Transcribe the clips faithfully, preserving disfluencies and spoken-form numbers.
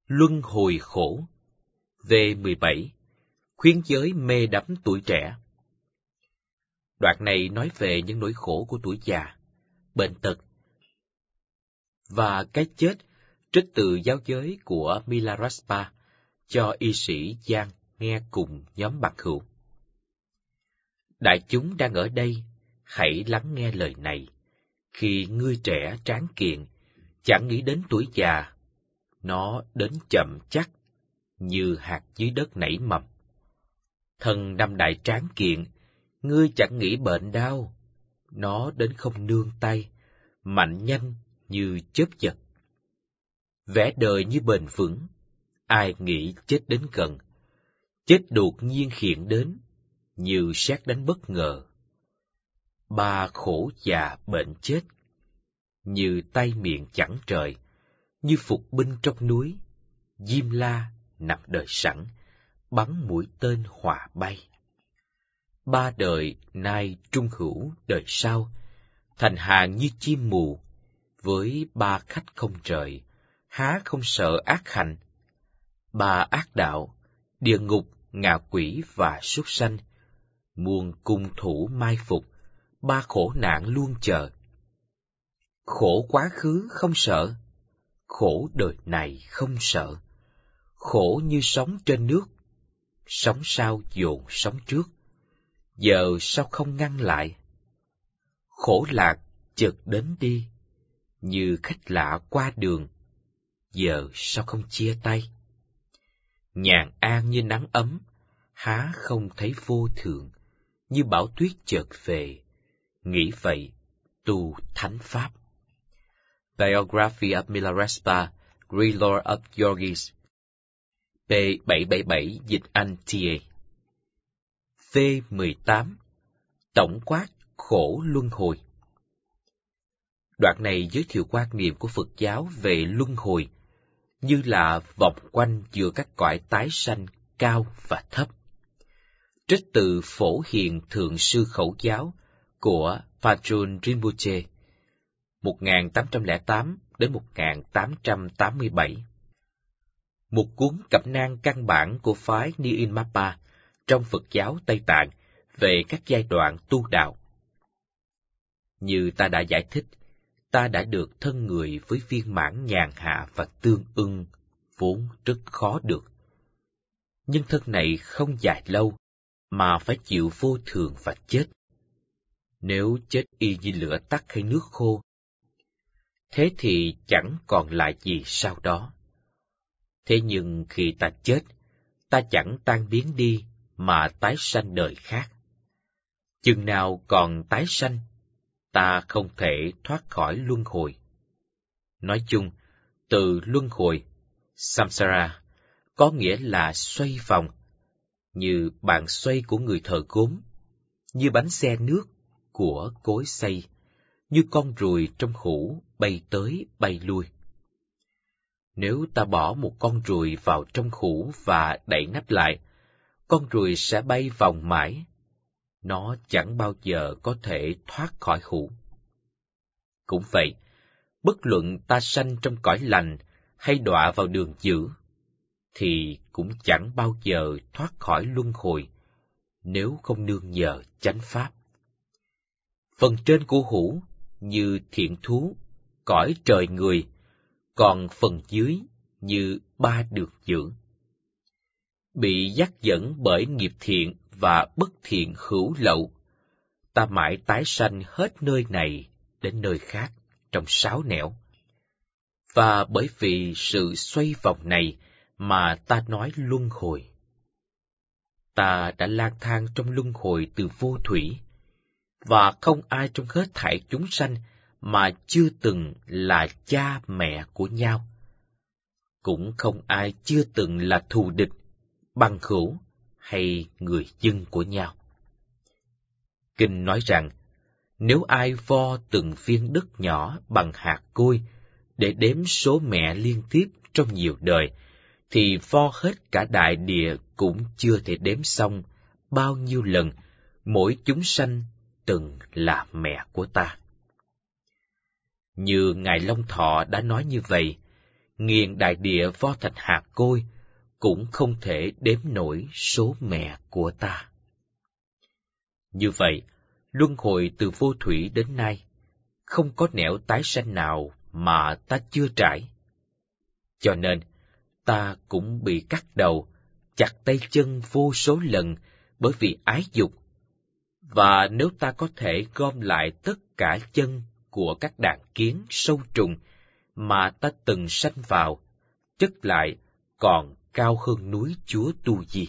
Luân hồi khổ. V mười bảy. Khuyến giới mê đắm tuổi trẻ. Đoạn này nói về những nỗi khổ của tuổi già, bệnh tật và cái chết, trích từ giáo giới của Milarepa cho y sĩ Giang nghe cùng nhóm bằng hữu. Đại chúng đang ở đây, hãy lắng nghe lời này. Khi ngươi trẻ tráng kiện, chẳng nghĩ đến tuổi già, nó đến chậm chắc, như hạt dưới đất nảy mầm. Thân năm đại tráng kiện, ngươi chẳng nghĩ bệnh đau, nó đến không nương tay, mạnh nhanh như chớp giật. Vẻ đời như bền vững, ai nghĩ chết đến gần, chết đột nhiên hiện đến, như sét đánh bất ngờ. Ba khổ già bệnh chết, như tay miệng chẳng trời, như phục binh trong núi, Diêm La nằm đợi sẵn, bắn mũi tên hỏa bay. Ba đời nay trung hữu đời sau, thành hàng như chim mù, với ba khách không trời, há không sợ ác hành. Ba ác đạo, địa ngục, ngạ quỷ và súc sanh, muôn cung thủ mai phục, ba khổ nạn luôn chờ. Khổ quá khứ không sợ, khổ đời này không sợ. Khổ như sóng trên nước, sóng sau dồn sóng trước, giờ sao không ngăn lại? Khổ lạc chợt đến đi, như khách lạ qua đường, giờ sao không chia tay? Nhàn an như nắng ấm, há không thấy vô thường, như bão tuyết chợt về, nghĩ vậy tu thánh pháp. Biography of Milarepa, Great Lord of Yogis, P bảy bảy bảy dịch Anh T A. V mười tám. Tổng quát khổ luân hồi. Đoạn này giới thiệu quan niệm của Phật giáo về luân hồi, như là vòng quanh giữa các cõi tái sanh cao và thấp. Trích từ Phổ Hiền Thượng Sư Khẩu Giáo của Phajun Rinpoche, một nghìn tám trăm lẻ tám đến một nghìn tám trăm tám mươi bảy. Một cuốn cẩm nang căn bản của phái Nyingma trong Phật giáo Tây Tạng về các giai đoạn tu đạo. Như ta đã giải thích, ta đã được thân người với viên mãn nhàn hạ và tương ưng, vốn rất khó được. Nhưng thân này không dài lâu, mà phải chịu vô thường và chết. Nếu chết y như lửa tắt hay nước khô, thế thì chẳng còn lại gì sau đó. Thế nhưng khi ta chết, ta chẳng tan biến đi mà tái sanh đời khác. Chừng nào còn tái sanh, ta không thể thoát khỏi luân hồi. Nói chung, từ luân hồi, samsara, có nghĩa là xoay vòng, như bàn xoay của người thợ gốm, như bánh xe nước của cối xay, như con ruồi trong hũ bay tới bay lui. Nếu ta bỏ một con ruồi vào trong hũ và đậy nắp lại, con ruồi sẽ bay vòng mãi. Nó chẳng bao giờ có thể thoát khỏi hũ. Cũng vậy, bất luận ta sanh trong cõi lành hay đọa vào đường dữ, thì cũng chẳng bao giờ thoát khỏi luân hồi, nếu không nương nhờ chánh pháp. Phần trên của hũ như thiện thú, cõi trời người, còn phần dưới như ba đường dữ. Bị dắt dẫn bởi nghiệp thiện và bất thiện hữu lậu, ta mãi tái sanh hết nơi này đến nơi khác trong sáu nẻo. Và bởi vì sự xoay vòng này mà ta nói luân hồi. Ta đã lang thang trong luân hồi từ vô thủy, và không ai trong hết thảy chúng sanh mà chưa từng là cha mẹ của nhau. Cũng không ai chưa từng là thù địch, bằng hữu hay người dân của nhau. Kinh nói rằng, nếu ai vo từng viên đất nhỏ bằng hạt côi để đếm số mẹ liên tiếp trong nhiều đời, thì vo hết cả đại địa cũng chưa thể đếm xong bao nhiêu lần mỗi chúng sanh từng là mẹ của ta. Như Ngài Long Thọ đã nói như vậy, nghiền đại địa vo thành hạt côi, cũng không thể đếm nổi số mẹ của ta. Như vậy, luân hồi từ vô thủy đến nay, không có nẻo tái sanh nào mà ta chưa trải. Cho nên, ta cũng bị cắt đầu, chặt tay chân vô số lần bởi vì ái dục. Và nếu ta có thể gom lại tất cả chân của các đàn kiến sâu trùng mà ta từng sanh vào, chất lại còn cao hơn núi Chúa Tu Di.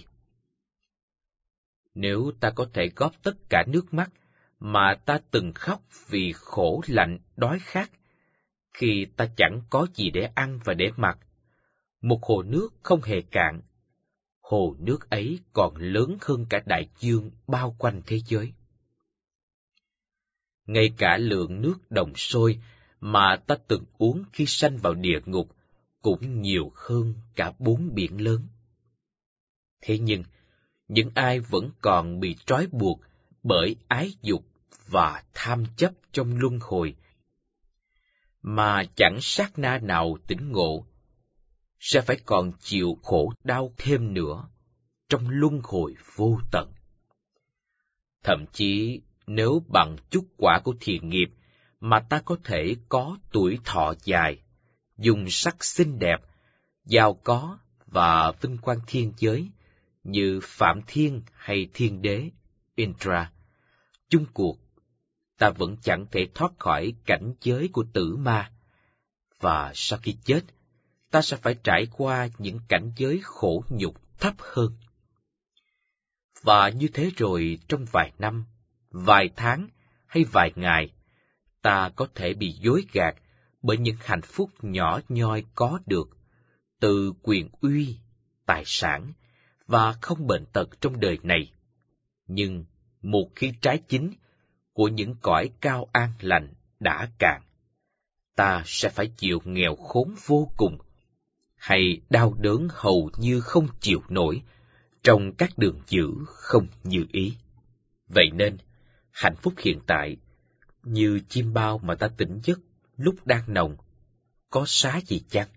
Nếu ta có thể góp tất cả nước mắt mà ta từng khóc vì khổ lạnh đói khát, khi ta chẳng có gì để ăn và để mặc, một hồ nước không hề cạn, hồ nước ấy còn lớn hơn cả đại dương bao quanh thế giới. Ngay cả lượng nước đồng sôi mà ta từng uống khi sanh vào địa ngục cũng nhiều hơn cả bốn biển lớn. Thế nhưng, những ai vẫn còn bị trói buộc bởi ái dục và tham chấp trong luân hồi, mà chẳng sát na nào tỉnh ngộ, sẽ phải còn chịu khổ đau thêm nữa trong luân hồi vô tận. Thậm chí, nếu bằng chút quả của thiện nghiệp mà ta có thể có tuổi thọ dài, dùng sắc xinh đẹp, giàu có và vinh quang thiên giới, như Phạm Thiên hay Thiên Đế, Indra, chung cuộc, ta vẫn chẳng thể thoát khỏi cảnh giới của tử ma, và sau khi chết, ta sẽ phải trải qua những cảnh giới khổ nhục thấp hơn. Và như thế rồi trong vài năm, vài tháng hay vài ngày, ta có thể bị dối gạt bởi những hạnh phúc nhỏ nhoi có được, từ quyền uy, tài sản, và không bệnh tật trong đời này. Nhưng một khi trái chín của những cõi cao an lành đã cạn, ta sẽ phải chịu nghèo khốn vô cùng, hay đau đớn hầu như không chịu nổi trong các đường dữ không như ý. Vậy nên, hạnh phúc hiện tại, như chim bao mà ta tỉnh giấc lúc đang nồng, có xá gì chăng?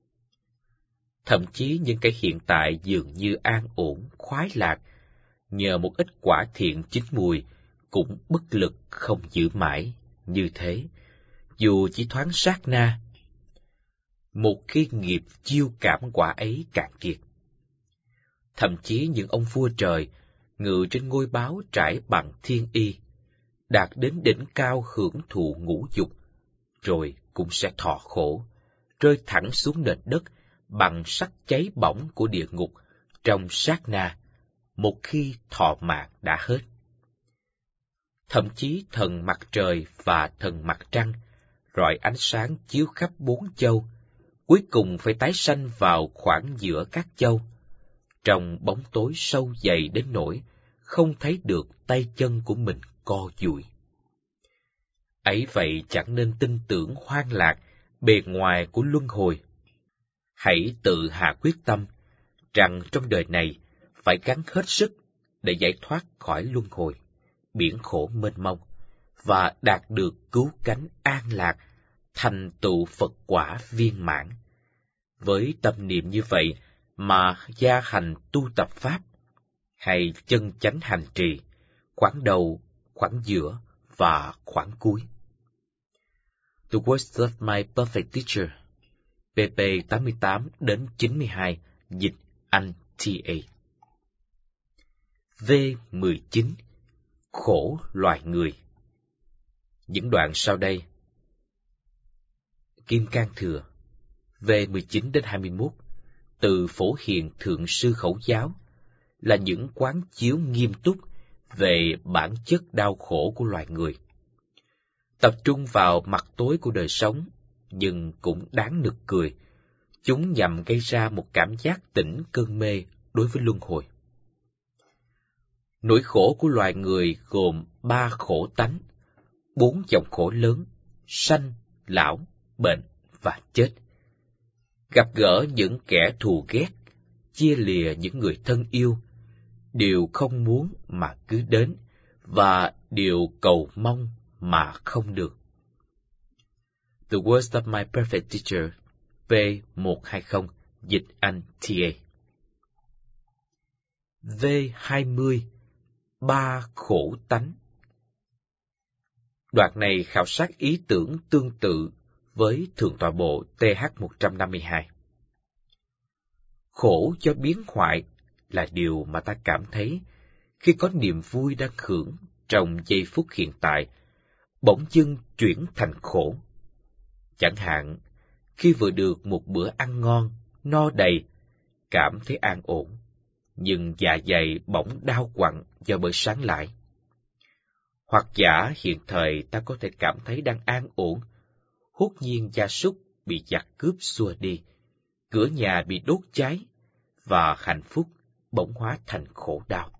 Thậm chí những cái hiện tại dường như an ổn, khoái lạc, nhờ một ít quả thiện chín mùi, cũng bất lực không giữ mãi như thế, dù chỉ thoáng sát na. Một khi nghiệp chiêu cảm quả ấy cạn kiệt, thậm chí những ông vua trời ngự trên ngôi báo trải bằng thiên y, đạt đến đỉnh cao hưởng thụ ngũ dục, rồi cũng sẽ thọ khổ, rơi thẳng xuống nền đất bằng sắc cháy bỏng của địa ngục trong sát na, một khi thọ mạng đã hết. Thậm chí thần mặt trời và thần mặt trăng, rọi ánh sáng chiếu khắp bốn châu, cuối cùng phải tái sanh vào khoảng giữa các châu, trong bóng tối sâu dày đến nỗi không thấy được tay chân của mình co duỗi. Ấy vậy chẳng nên tin tưởng hoang lạc bề ngoài của luân hồi. Hãy tự hạ quyết tâm rằng trong đời này phải gắng hết sức để giải thoát khỏi luân hồi, biển khổ mênh mông, và đạt được cứu cánh an lạc, thành tựu Phật quả viên mãn. Với tâm niệm như vậy mà gia hành tu tập Pháp, hay chân chánh hành trì, khoảng đầu, khoảng giữa và khoảng cuối. The Words of My Perfect Teacher, pê pê tám mươi tám đến chín mươi hai, dịch Anh tê a. V mười chín. Khổ loài người. Những đoạn sau đây. Kim Cang Thừa, V mười chín đến hai mươi mốt, từ Phổ Hiền Thượng Sư Khẩu Giáo, là những quán chiếu nghiêm túc về bản chất đau khổ của loài người. Tập trung vào mặt tối của đời sống, nhưng cũng đáng nực cười, chúng nhằm gây ra một cảm giác tỉnh cơn mê đối với luân hồi. Nỗi khổ của loài người gồm ba khổ tánh, bốn dòng khổ lớn: sanh, lão, bệnh và chết. Gặp gỡ những kẻ thù ghét, chia lìa những người thân yêu, điều không muốn mà cứ đến, và điều cầu mong mà không được. The Words of My Perfect Teacher, P một hai không, dịch Anh T A. V hai mươi. Ba khổ tánh. Đoạn này khảo sát ý tưởng tương tự với Thượng tọa bộ T H một trăm năm mươi hai. Khổ do biến hoại là điều mà ta cảm thấy khi có niềm vui đang hưởng trong giây phút hiện tại, bỗng dưng chuyển thành khổ. Chẳng hạn, khi vừa được một bữa ăn ngon, no đầy, cảm thấy an ổn, nhưng dạ dày bỗng đau quặn do bữa sáng lại. Hoặc giả hiện thời ta có thể cảm thấy đang an ổn, hốt nhiên gia súc bị giặc cướp xua đi, cửa nhà bị đốt cháy, và hạnh phúc bỗng hóa thành khổ đau.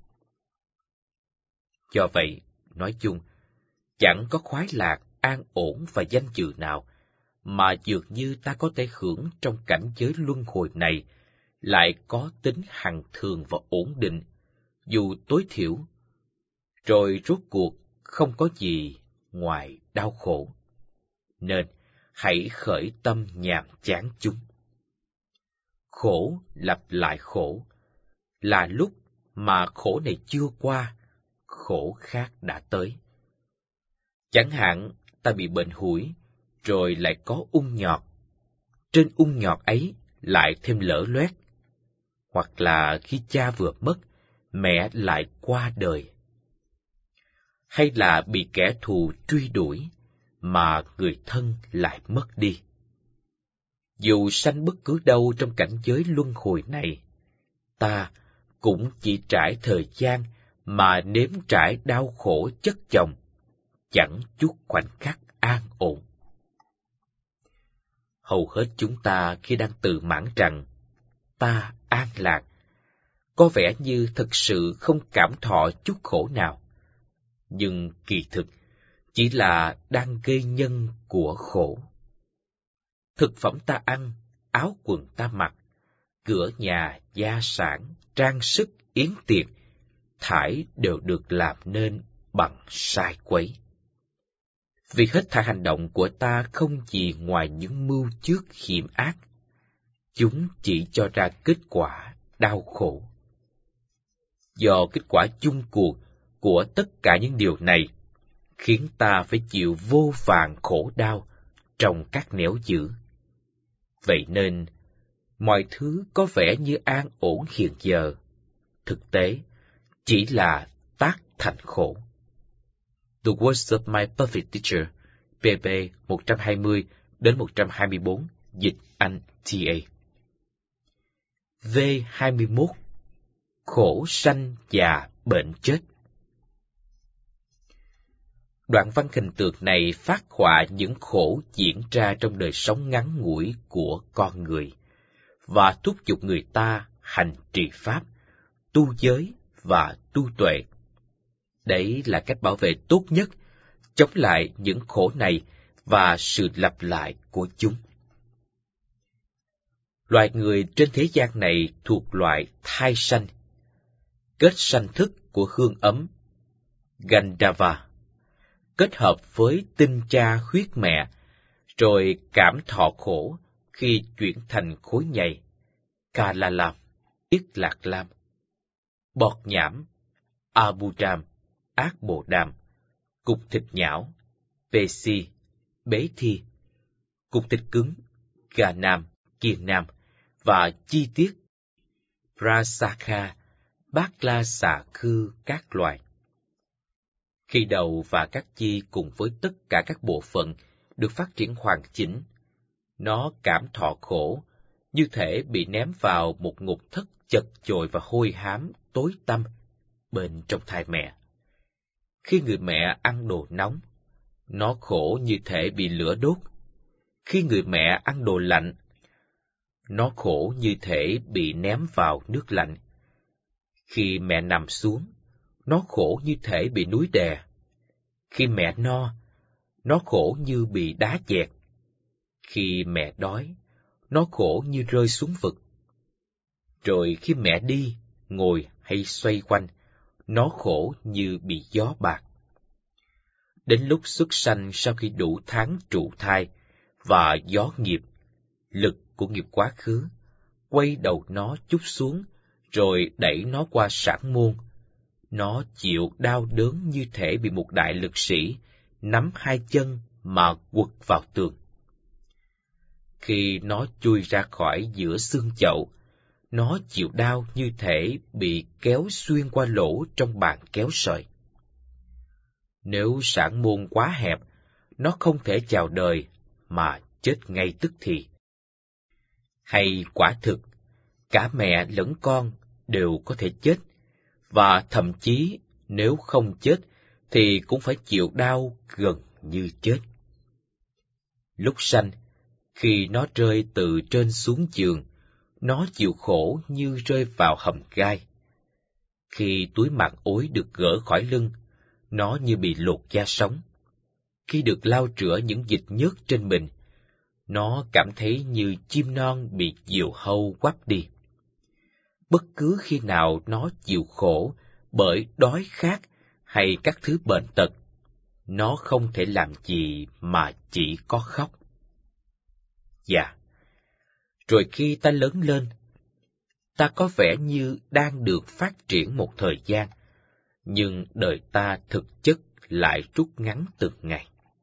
Do vậy, nói chung, chẳng có khoái lạc, an ổn và danh dự nào mà dường như ta có thể hưởng trong cảnh giới luân hồi này lại có tính hằng thường và ổn định, dù tối thiểu, rồi rốt cuộc không có gì ngoài đau khổ. Nên, hãy khởi tâm nhàm chán chúng. Khổ lặp lại khổ, là lúc mà khổ này chưa qua, khổ khác đã tới. Chẳng hạn, ta bị bệnh hủi, rồi lại có ung nhọt. Trên ung nhọt ấy lại thêm lở loét. Hoặc là khi cha vừa mất, mẹ lại qua đời. Hay là bị kẻ thù truy đuổi, mà người thân lại mất đi. Dù sanh bất cứ đâu trong cảnh giới luân hồi này, ta cũng chỉ trải thời gian mà nếm trải đau khổ chất chồng, chẳng chút khoảnh khắc an ổn. Hầu hết chúng ta khi đang tự mãn rằng ta an lạc, có vẻ như thực sự không cảm thọ chút khổ nào, nhưng kỳ thực chỉ là đang gây nhân của khổ. Thực phẩm ta ăn, áo quần ta mặc, cửa nhà, gia sản, trang sức, yến tiệc, thảy đều được làm nên bằng sai quấy. Vì hết thảy hành động của ta không gì ngoài những mưu trước hiểm ác, chúng chỉ cho ra kết quả đau khổ. Do kết quả chung cuộc của tất cả những điều này, khiến ta phải chịu vô vàn khổ đau trong các nẻo dữ. Vậy nên, mọi thứ có vẻ như an ổn hiện giờ, thực tế chỉ là tác thành khổ. The Words of My Perfect Teacher, P B một trăm hai mươi đến một trăm hai mươi bốn, dịch Anh T A. V hai mươi mốt. Khổ sanh già bệnh chết. Đoạn văn hình tượng này phác họa những khổ diễn ra trong đời sống ngắn ngủi của con người, và thúc giục người ta hành trì pháp, tu giới và tu tuệ. Đấy là cách bảo vệ tốt nhất, chống lại những khổ này và sự lặp lại của chúng. Loài người trên thế gian này thuộc loại thai sanh, kết sanh thức của hương ấm, Gandhava, kết hợp với tinh cha huyết mẹ, rồi cảm thọ khổ khi chuyển thành khối nhầy, Kalalam, Yết Lạc Lam, bọt nhảm, Abudam, ác bồ đàm, cục thịt nhão, Pesi, bế thi, cục thịt cứng, gà nam, kiền nam, và chi tiết, Prasakha, bát la xà khư các loài. Khi đầu và các chi cùng với tất cả các bộ phận được phát triển hoàn chỉnh, nó cảm thọ khổ, như thể bị ném vào một ngục thất chật chội và hôi hám, tối tăm, bên trong thai mẹ. Khi người mẹ ăn đồ nóng, nó khổ như thể bị lửa đốt. Khi người mẹ ăn đồ lạnh, nó khổ như thể bị ném vào nước lạnh. Khi mẹ nằm xuống, nó khổ như thể bị núi đè. Khi mẹ no, nó khổ như bị đá dẹt. Khi mẹ đói, nó khổ như rơi xuống vực. Rồi khi mẹ đi, ngồi hay xoay quanh, nó khổ như bị gió bạc. Đến lúc xuất sanh sau khi đủ tháng trụ thai và gió nghiệp, lực của nghiệp quá khứ, quay đầu nó chút xuống, rồi đẩy nó qua sản môn. Nó chịu đau đớn như thể bị một đại lực sĩ nắm hai chân mà quật vào tường. Khi nó chui ra khỏi giữa xương chậu, nó chịu đau như thể bị kéo xuyên qua lỗ trong bàn kéo sợi. Nếu sản môn quá hẹp, nó không thể chào đời mà chết ngay tức thì. Hay quả thực, cả mẹ lẫn con đều có thể chết, và thậm chí nếu không chết thì cũng phải chịu đau gần như chết. Lúc sanh, khi nó rơi từ trên xuống giường, nó chịu khổ như rơi vào hầm gai. Khi túi màn ối được gỡ khỏi lưng, nó như bị lột da sống. Khi được lau rửa những dịch nhớt trên mình, nó cảm thấy như chim non bị diều hâu quắp đi. Bất cứ khi nào nó chịu khổ bởi đói khát hay các thứ bệnh tật, nó không thể làm gì mà chỉ có khóc. Dạ, rồi khi ta lớn lên, ta có vẻ như đang được phát triển một thời gian, nhưng đời ta thực chất lại rút ngắn từng ngày.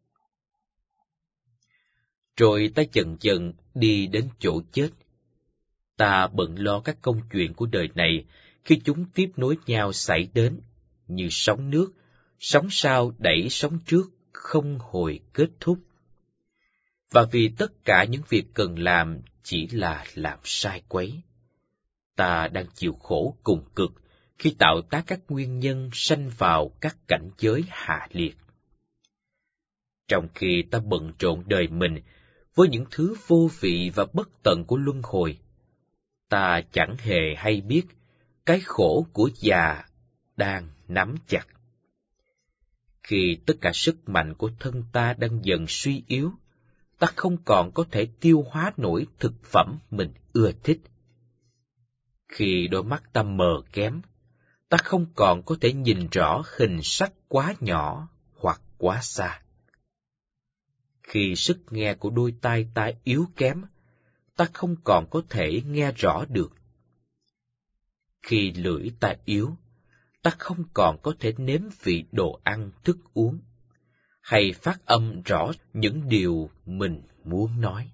Rồi ta dần dần đi đến chỗ chết. Ta bận lo các công chuyện của đời này khi chúng tiếp nối nhau xảy đến, như sóng nước, sóng sau đẩy sóng trước, không hồi kết thúc. Và vì tất cả những việc cần làm chỉ là làm sai quấy, ta đang chịu khổ cùng cực khi tạo tác các nguyên nhân sanh vào các cảnh giới hạ liệt. Trong khi ta bận rộn đời mình với những thứ vô vị và bất tận của luân hồi, ta chẳng hề hay biết cái khổ của già đang nắm chặt. Khi tất cả sức mạnh của thân ta đang dần suy yếu, ta không còn có thể tiêu hóa nổi thực phẩm mình ưa thích. Khi đôi mắt ta mờ kém, ta không còn có thể nhìn rõ hình sắc quá nhỏ hoặc quá xa. Khi sức nghe của đôi tai ta yếu kém, ta không còn có thể nghe rõ được. Khi lưỡi ta yếu, ta không còn có thể nếm vị đồ ăn, thức uống, hay phát âm rõ những điều mình muốn nói.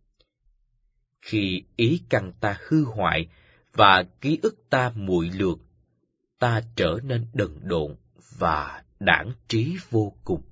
Khi ý căn ta hư hoại và ký ức ta muội lược, ta trở nên đần độn và đãng trí vô cùng.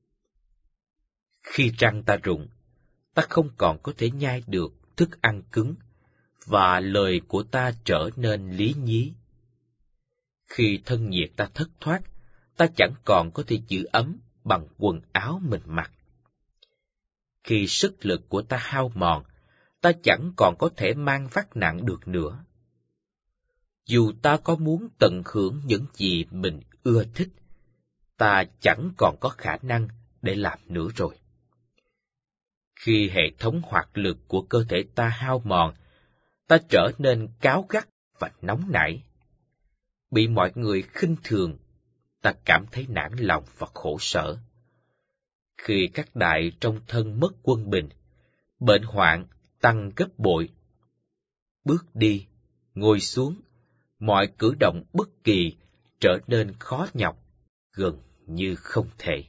Khi răng ta rụng, ta không còn có thể nhai được thức ăn cứng, và lời của ta trở nên lý nhí. Khi thân nhiệt ta thất thoát, ta chẳng còn có thể giữ ấm bằng quần áo mình mặc. Khi sức lực của ta hao mòn, ta chẳng còn có thể mang vác nặng được nữa. Dù ta có muốn tận hưởng những gì mình ưa thích, ta chẳng còn có khả năng để làm nữa rồi. Khi hệ thống hoạt lực của cơ thể ta hao mòn, ta trở nên cáu gắt và nóng nảy. Bị mọi người khinh thường, ta cảm thấy nản lòng và khổ sở. Khi các đại trong thân mất quân bình, bệnh hoạn tăng gấp bội. Bước đi, ngồi xuống, mọi cử động bất kỳ trở nên khó nhọc, gần như không thể.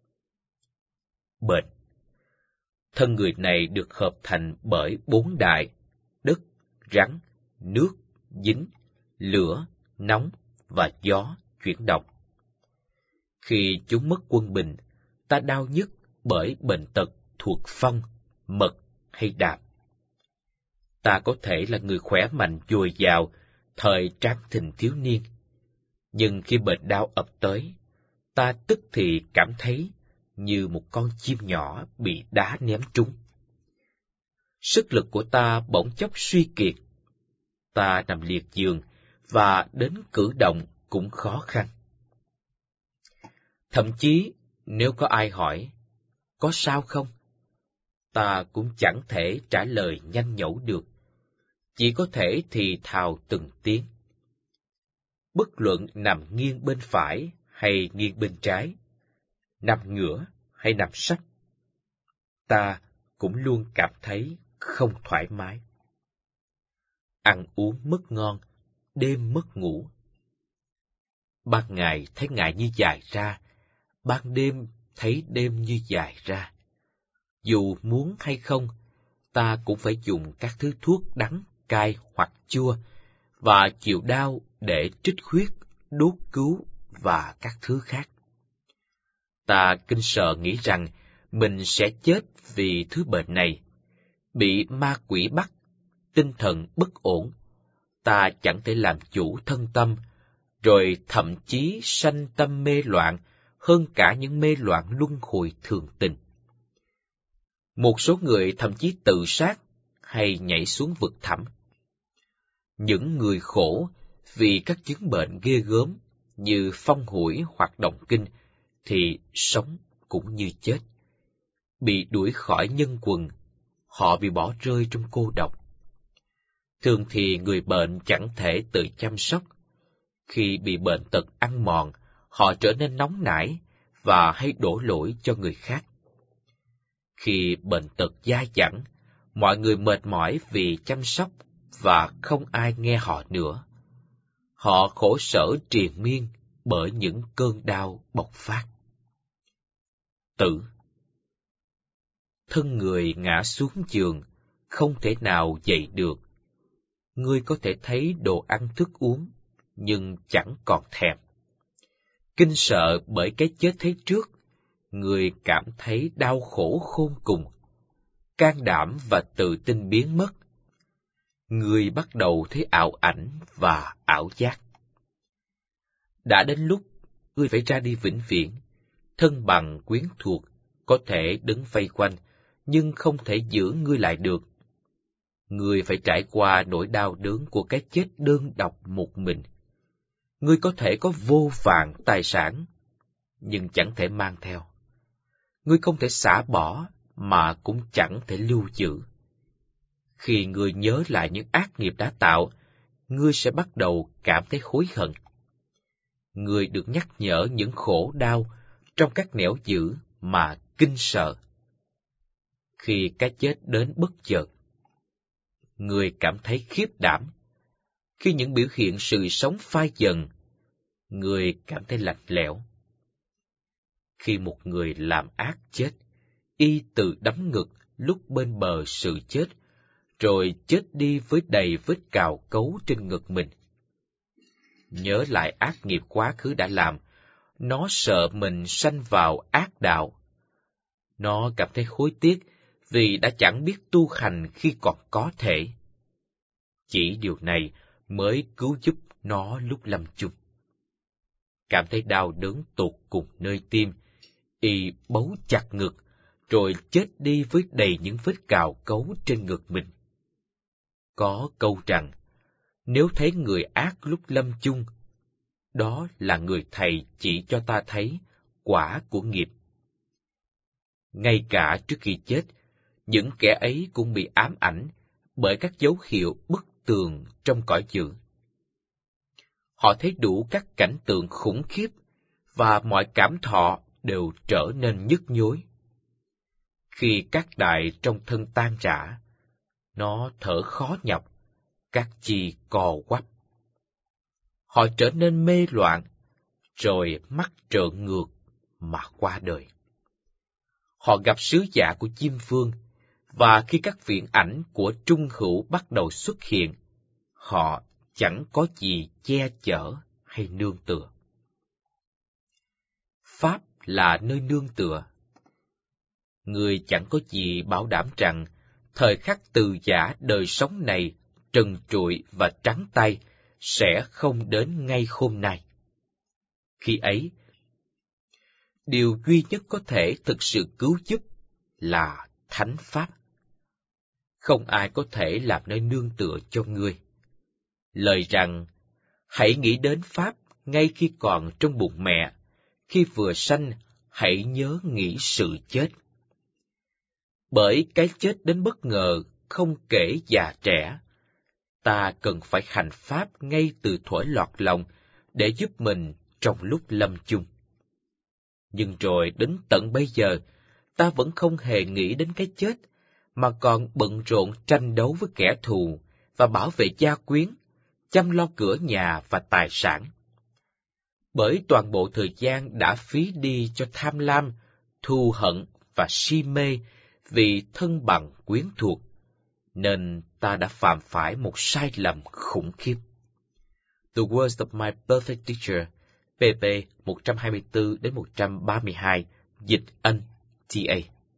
Bệnh. Thân người này được hợp thành bởi bốn đại: đất, rắn, nước, dính, lửa, nóng và gió chuyển động. Khi chúng mất quân bình, ta đau nhức bởi bệnh tật thuộc phong, mật hay đàm. Ta có thể là người khỏe mạnh dồi dào, thời tráng thịnh thiếu niên, nhưng khi bệnh đau ập tới, ta tức thì cảm thấy như một con chim nhỏ bị đá ném trúng. Sức lực của ta bỗng chốc suy kiệt, ta nằm liệt giường và đến cử động cũng khó khăn. Thậm chí, nếu có ai hỏi, có sao không? Ta cũng chẳng thể trả lời nhanh nhẩu được, chỉ có thể thì thào từng tiếng. Bất luận nằm nghiêng bên phải hay nghiêng bên trái, nằm ngửa hay nằm sấp, ta cũng luôn cảm thấy không thoải mái. Ăn uống mất ngon, đêm mất ngủ. Ban ngày thấy ngày như dài ra, ban đêm thấy đêm như dài ra. Dù muốn hay không, ta cũng phải dùng các thứ thuốc đắng, cay hoặc chua, và chịu đau để trích huyết, đốt cứu và các thứ khác. Ta kinh sợ nghĩ rằng mình sẽ chết vì thứ bệnh này, bị ma quỷ bắt, tinh thần bất ổn, ta chẳng thể làm chủ thân tâm, rồi thậm chí sanh tâm mê loạn hơn cả những mê loạn luân hồi thường tình. Một số người thậm chí tự sát hay nhảy xuống vực thẳm. Những người khổ vì các chứng bệnh ghê gớm như phong hủi hoặc động kinh thì sống cũng như chết. Bị đuổi khỏi nhân quần, họ bị bỏ rơi trong cô độc. Thường thì người bệnh chẳng thể tự chăm sóc. Khi bị bệnh tật ăn mòn, họ trở nên nóng nảy và hay đổ lỗi cho người khác. Khi bệnh tật dai dẳng, mọi người mệt mỏi vì chăm sóc và không ai nghe họ nữa. Họ khổ sở triền miên bởi những cơn đau bộc phát. Tử. Thân người ngã xuống giường, không thể nào dậy được. Ngươi có thể thấy đồ ăn thức uống, nhưng chẳng còn thèm. Kinh sợ bởi cái chết thấy trước, người cảm thấy đau khổ khôn cùng. Can đảm và tự tin biến mất. Người bắt đầu thấy ảo ảnh và ảo giác. Đã đến lúc ngươi phải ra đi vĩnh viễn, thân bằng quyến thuộc, có thể đứng vây quanh, nhưng không thể giữ ngươi lại được. Ngươi phải trải qua nỗi đau đớn của cái chết đơn độc một mình. Ngươi có thể có vô vàn tài sản, nhưng chẳng thể mang theo. Ngươi không thể xả bỏ, mà cũng chẳng thể lưu giữ. Khi ngươi nhớ lại những ác nghiệp đã tạo, ngươi sẽ bắt đầu cảm thấy hối hận. Ngươi được nhắc nhở những khổ đau trong các nẻo dữ mà kinh sợ. Khi cái chết đến bất chợt, người cảm thấy khiếp đảm. Khi những biểu hiện sự sống phai dần, người cảm thấy lạnh lẽo. Khi một người làm ác chết, y tự đấm ngực lúc bên bờ sự chết, rồi chết đi với đầy vết cào cấu trên ngực mình. Nhớ lại ác nghiệp quá khứ đã làm, nó sợ mình sanh vào ác đạo. Nó cảm thấy hối tiếc vì đã chẳng biết tu hành khi còn có thể. Chỉ điều này mới cứu giúp nó lúc lâm chung. Cảm thấy đau đớn tột cùng nơi tim, y bấu chặt ngực, rồi chết đi với đầy những vết cào cấu trên ngực mình. Có câu rằng, nếu thấy người ác lúc lâm chung, đó là người thầy chỉ cho ta thấy quả của nghiệp. Ngay cả trước khi chết, những kẻ ấy cũng bị ám ảnh bởi các dấu hiệu bất tường trong cõi dữ. Họ thấy đủ các cảnh tượng khủng khiếp và mọi cảm thọ đều trở nên nhức nhối. Khi các đài trong thân tan rã, nó thở khó nhọc, các chi co quắp. Họ trở nên mê loạn, rồi mắt trợn ngược mà qua đời. Họ gặp sứ giả của Diêm Vương, và khi các viễn ảnh của trung hữu bắt đầu xuất hiện, họ chẳng có gì che chở hay nương tựa. Pháp là nơi nương tựa. Người chẳng có gì bảo đảm rằng thời khắc từ giã đời sống này trần trụi và trắng tay sẽ không đến ngay hôm nay. Khi ấy, điều duy nhất có thể thực sự cứu giúp là thánh pháp. Không ai có thể làm nơi nương tựa cho ngươi. Lời rằng, hãy nghĩ đến pháp ngay khi còn trong bụng mẹ, khi vừa sanh, hãy nhớ nghĩ sự chết. Bởi cái chết đến bất ngờ, không kể già trẻ, ta cần phải hành pháp ngay từ thuở lọt lòng để giúp mình trong lúc lâm chung. Nhưng rồi đến tận bây giờ, ta vẫn không hề nghĩ đến cái chết, mà còn bận rộn tranh đấu với kẻ thù và bảo vệ gia quyến, chăm lo cửa nhà và tài sản. Bởi toàn bộ thời gian đã phí đi cho tham lam, thù hận và si mê vì thân bằng quyến thuộc, nên ta đã phạm phải một sai lầm khủng khiếp. The Words of My Perfect Teacher, pê pê một trăm hai mươi tư đến một trăm ba mươi hai, dịch Anh, tê a.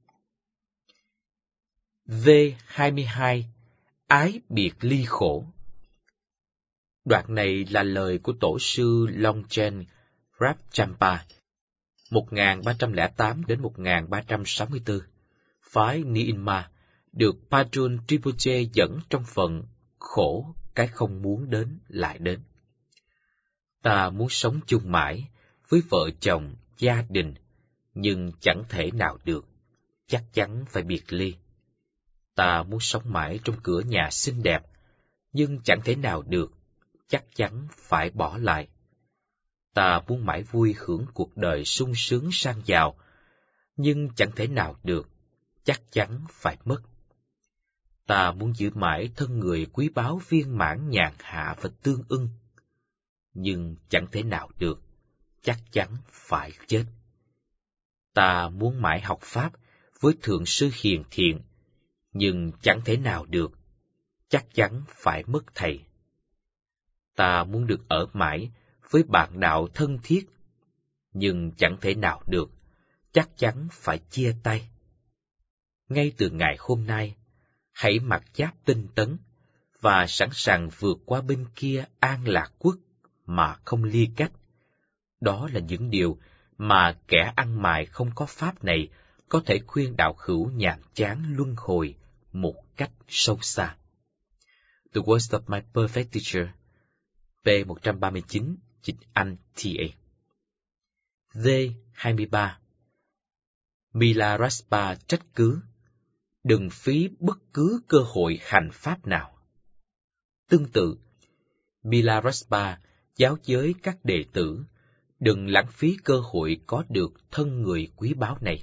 V hai mươi hai. Ái biệt ly khổ. Đoạn này là lời của tổ sư Longchen Rabchampa, một nghìn ba trăm lẻ tám đến một nghìn ba trăm sáu mươi tư, phái Nyingma, được Patrul Rinpoche dẫn trong phần khổ cái không muốn đến lại đến. Ta muốn sống chung mãi với vợ chồng, gia đình, nhưng chẳng thể nào được, chắc chắn phải biệt ly. Ta muốn sống mãi trong cửa nhà xinh đẹp, nhưng chẳng thể nào được, chắc chắn phải bỏ lại. Ta muốn mãi vui hưởng cuộc đời sung sướng sang giàu, nhưng chẳng thể nào được, chắc chắn phải mất. Ta muốn giữ mãi thân người quý báu viên mãn nhàn hạ và tương ưng, nhưng chẳng thể nào được, chắc chắn phải chết. Ta muốn mãi học Pháp với Thượng Sư Hiền Thiện, nhưng chẳng thể nào được, chắc chắn phải mất thầy. Ta muốn được ở mãi với bạn đạo thân thiết, nhưng chẳng thể nào được, chắc chắn phải chia tay. Ngay từ ngày hôm nay, hãy mặc giáp tinh tấn và sẵn sàng vượt qua bên kia An Lạc Quốc mà không ly cách. Đó là những điều mà kẻ ăn mày không có pháp này có thể khuyên đạo hữu nhàm chán luân hồi một cách sâu xa. The Words of My Perfect Teacher, p một trăm ba mươi chín, dịch Anh, tê a. V hai mươi ba. Milarepa trách cứ: đừng phí bất cứ cơ hội hành pháp nào. Tương tự, Milarepa giáo giới các đệ tử đừng lãng phí cơ hội có được thân người quý báu này.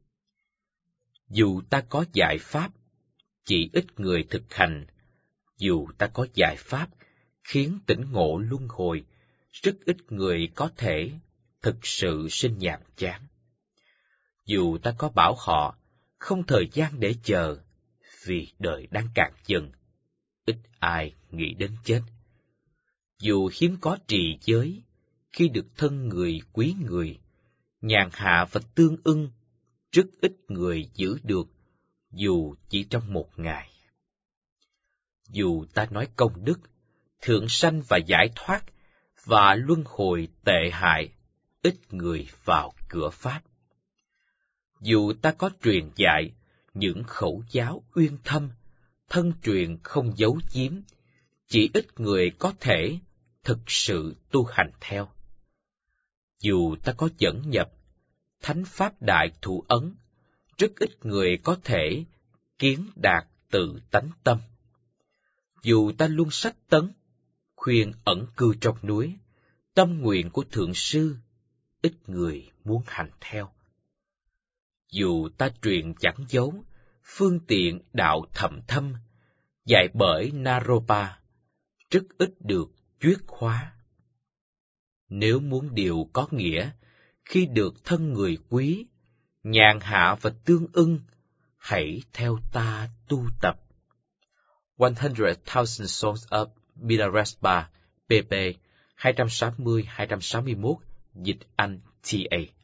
Dù ta có giải pháp, chỉ ít người thực hành. Dù ta có giải pháp khiến tỉnh ngộ luân hồi, rất ít người có thể thực sự sinh nhàm chán. Dù ta có bảo họ không thời gian để chờ, vì đời đang cạn dần, ít ai nghĩ đến chết. Dù hiếm có trì giới, khi được thân người quý người, nhàn hạ và tương ưng, rất ít người giữ được, dù chỉ trong một ngày. Dù ta nói công đức, thượng sanh và giải thoát, và luân hồi tệ hại, ít người vào cửa Pháp. Dù ta có truyền dạy những khẩu giáo uyên thâm, thân truyền không giấu giếm, chỉ ít người có thể thực sự tu hành theo. Dù ta có dẫn nhập thánh pháp đại thủ ấn, rất ít người có thể kiến đạt tự tánh tâm. Dù ta luôn sách tấn, khuyên ẩn cư trong núi, tâm nguyện của Thượng Sư, ít người muốn hành theo. Dù ta truyền chẳng giấu, phương tiện đạo thầm thâm, dạy bởi Naropa, rất ít được chuyết khóa. Nếu muốn điều có nghĩa, khi được thân người quý, nhàn hạ và tương ưng, hãy theo ta tu tập. one hundred thousand Songs of Milarepa, pp hai trăm sáu mươi đến hai trăm sáu mươi mốt, dịch Anh, tê a.